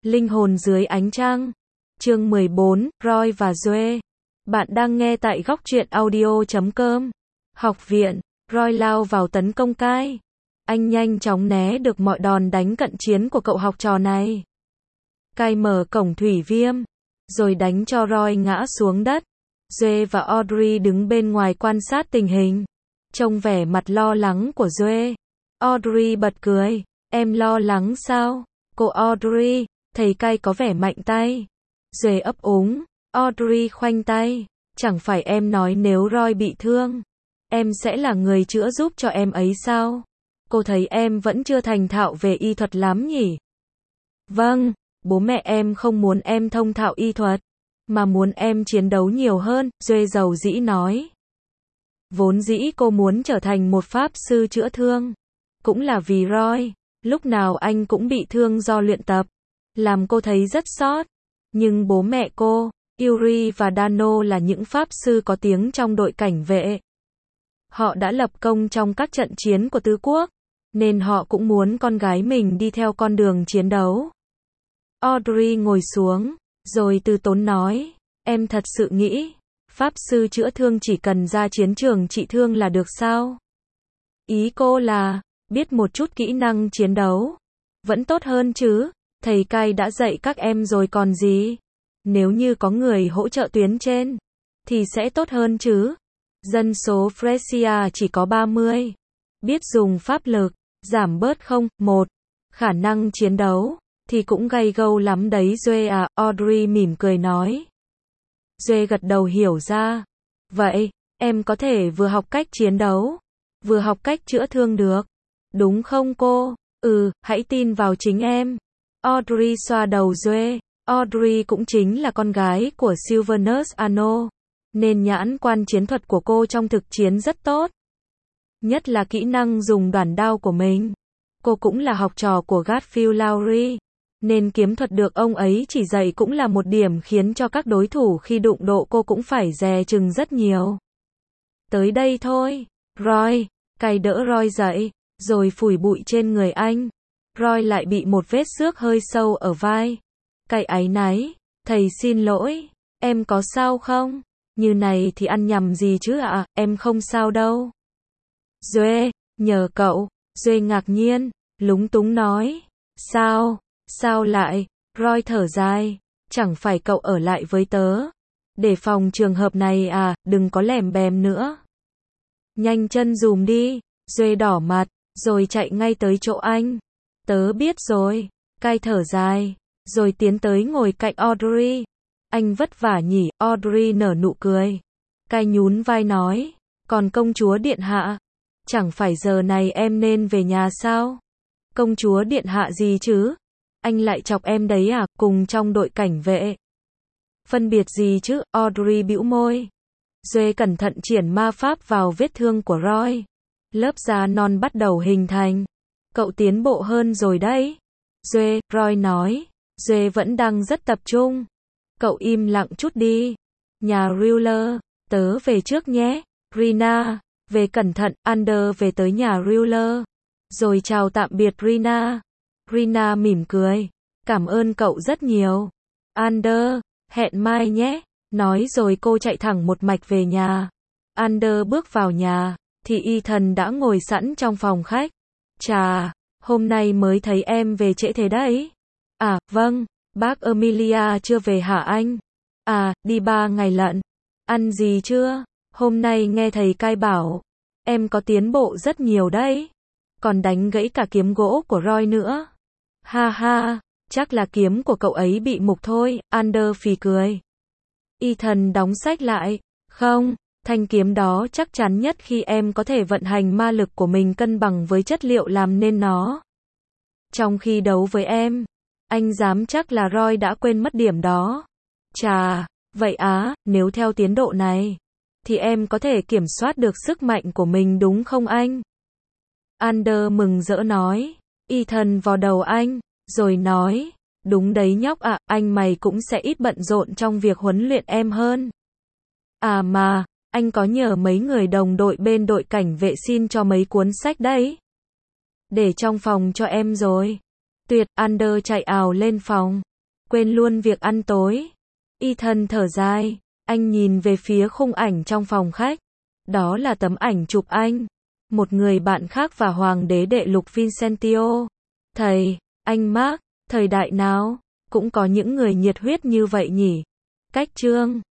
Linh hồn dưới ánh trăng. Chương 14, Roy và Joe. Bạn đang nghe tại góc truyện audio.com. Học viện, Roy lao vào tấn công Kai. Anh nhanh chóng né được mọi đòn đánh cận chiến của cậu học trò này. Kai mở cổng thủy viêm, rồi đánh cho Roy ngã xuống đất. Joe và Audrey đứng bên ngoài quan sát tình hình. Trông vẻ mặt lo lắng của Joe. Audrey bật cười. Em lo lắng sao? Cô Audrey, thầy Kai có vẻ mạnh tay. Joe ấp úng. Audrey khoanh tay. Chẳng phải em nói nếu Roy bị thương, em sẽ là người chữa giúp cho em ấy sao? Cô thấy em vẫn chưa thành thạo về y thuật lắm nhỉ? Vâng, bố mẹ em không muốn em thông thạo y thuật, mà muốn em chiến đấu nhiều hơn, Joe dầu dĩ nói. Vốn dĩ cô muốn trở thành một pháp sư chữa thương. Cũng là vì Roy, lúc nào anh cũng bị thương do luyện tập, làm cô thấy rất xót. Nhưng bố mẹ cô, Yuri và Dano là những pháp sư có tiếng trong đội cảnh vệ. Họ đã lập công trong các trận chiến của tứ quốc, nên họ cũng muốn con gái mình đi theo con đường chiến đấu. Audrey ngồi xuống, rồi từ tốn nói, em thật sự nghĩ, pháp sư chữa thương chỉ cần ra chiến trường trị thương là được sao? Ý cô là, biết một chút kỹ năng chiến đấu, vẫn tốt hơn chứ, thầy Kai đã dạy các em rồi còn gì. Nếu như có người hỗ trợ tuyến trên, thì sẽ tốt hơn chứ. Dân số Fresia chỉ có 30. Biết dùng pháp lực, giảm bớt 1. Khả năng chiến đấu, thì cũng gay gâu lắm đấy Joe à, Audrey mỉm cười nói. Joe gật đầu hiểu ra. Vậy, em có thể vừa học cách chiến đấu, vừa học cách chữa thương được. Đúng không cô? Hãy tin vào chính em. Audrey xoa đầu Joe. Audrey cũng chính là con gái của Sylvanus Arno, nên nhãn quan chiến thuật của cô trong thực chiến rất tốt. Nhất là kỹ năng dùng đoản đao của mình. Cô cũng là học trò của Garfield Lowry, nên kiếm thuật được ông ấy chỉ dạy cũng là một điểm khiến cho các đối thủ khi đụng độ cô cũng phải dè chừng rất nhiều. Tới đây thôi, Roy. Kai đỡ Roy dậy, rồi phủi bụi trên người anh. Roy lại bị một vết xước hơi sâu ở vai. Kai áy náy, thầy xin lỗi, em có sao không? Như này thì ăn nhầm gì chứ ạ, em không sao đâu. Joe, nhờ cậu. Joe ngạc nhiên, lúng túng nói. Sao lại? Roy thở dài, chẳng phải cậu ở lại với tớ, để phòng trường hợp này à, đừng có lèm bèm nữa. Nhanh chân dùm đi. Joe đỏ mặt, rồi chạy ngay tới chỗ anh. Tớ biết rồi. Kai thở dài, rồi tiến tới ngồi cạnh Audrey. Anh vất vả nhỉ, Audrey nở nụ cười. Kai nhún vai nói, còn công chúa điện hạ, chẳng phải giờ này em nên về nhà sao? Công chúa điện hạ gì chứ? Anh lại chọc em đấy à, cùng trong đội cảnh vệ. Phân biệt gì chứ, Audrey bĩu môi. Joe cẩn thận triển ma pháp vào vết thương của Roy. Lớp da non bắt đầu hình thành. Cậu tiến bộ hơn rồi đấy. Joe, Roy nói. Joe vẫn đang rất tập trung. Cậu im lặng chút đi. Nhà Ruler, tớ về trước nhé. Rina, về cẩn thận. Ander về tới nhà Ruler. Rồi chào tạm biệt Rina. Rina mỉm cười. Cảm ơn cậu rất nhiều. Ander, hẹn mai nhé. Nói rồi cô chạy thẳng một mạch về nhà. Ander bước vào nhà, thì Ethan đã ngồi sẵn trong phòng khách. Chà, hôm nay mới thấy em về trễ thế đấy. À, vâng, bác Emilia chưa về hả anh? À, đi 3 ngày lận. Ăn gì chưa? Hôm nay nghe thầy Kai bảo, em có tiến bộ rất nhiều đấy. Còn đánh gãy cả kiếm gỗ của Roy nữa. Ha ha, chắc là kiếm của cậu ấy bị mục thôi, Ander phì cười. Ethan đóng sách lại. Không, thanh kiếm đó chắc chắn nhất khi em có thể vận hành ma lực của mình cân bằng với chất liệu làm nên nó. Trong khi đấu với em, anh dám chắc là Roy đã quên mất điểm đó. Chà, vậy á, nếu theo tiến độ này, thì em có thể kiểm soát được sức mạnh của mình đúng không anh? Ander mừng rỡ nói. Ethan vào đầu anh, rồi nói, đúng đấy nhóc ạ, anh mày cũng sẽ ít bận rộn trong việc huấn luyện em hơn. À mà, anh có nhờ mấy người đồng đội bên đội cảnh vệ xin cho mấy cuốn sách đấy. Để trong phòng cho em rồi. Tuyệt, Ander chạy ào lên phòng. Quên luôn việc ăn tối. Ethan thở dài. Anh nhìn về phía khung ảnh trong phòng khách. Đó là tấm ảnh chụp anh, một người bạn khác và Hoàng đế Đệ Lục Vincentio. Thầy, anh Mark, thời đại nào cũng có những người nhiệt huyết như vậy nhỉ? Cách chương